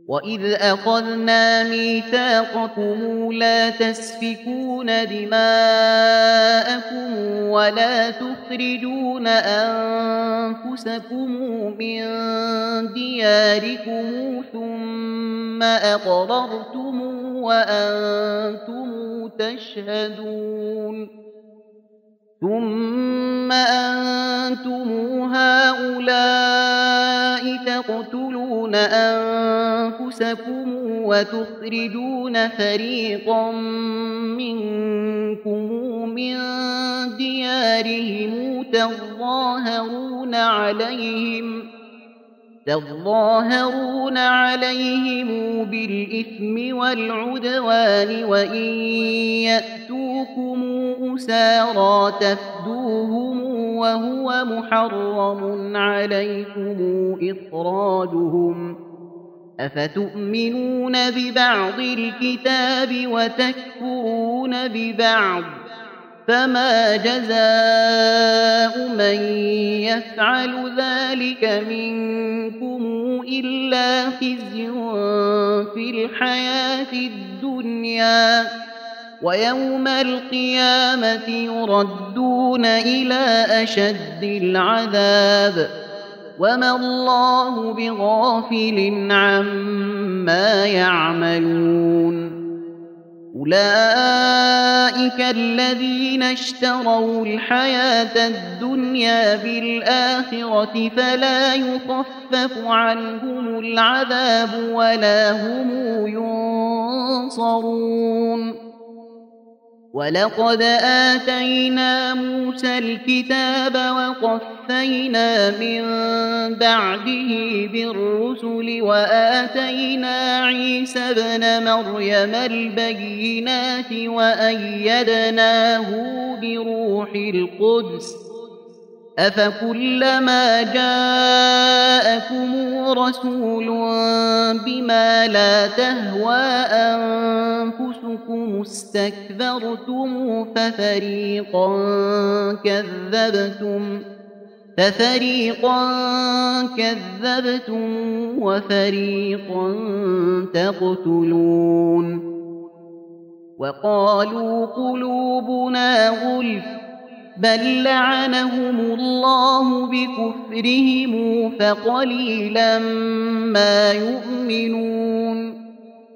وإذ أخذنا ميثاقكم لا تسفكون دماءكم ولا تخرجون أنفسكم من دياركم ثم أقررتم وأنتم تشهدون ثم أنتم هؤلاء تقتلون أنفسكم وتخرجون فريقا منكم من ديارهم تظاهرون عليهم بالإثم والعدوان وإن يأتوكم أسارى تفدوهم وهو محرم عليكم إخراجهم أفتؤمنون ببعض الكتاب وتكفرون ببعض فما جزاء من يفعل ذلك منكم إلا خزي في الحياة الدنيا ويوم القيامة يردون إلى أشد العذاب وما الله بغافل عما يعملون أولئك الذين اشتروا الحياة الدنيا بالآخرة فلا يخفف عنهم العذاب ولا هم ينصرون ولقد آتينا موسى الكتاب وقفينا من بعده بالرسل وآتينا عيسى ابن مريم البينات وأيدناه بروح القدس أفكلما جاءكم رسول بما لا تهوى أنفسكم استكبرتم ففريقا كذبتم وفريقا تقتلون وقالوا قلوبنا غلف بل لعنهم الله بكفرهم فقليلا ما يؤمنون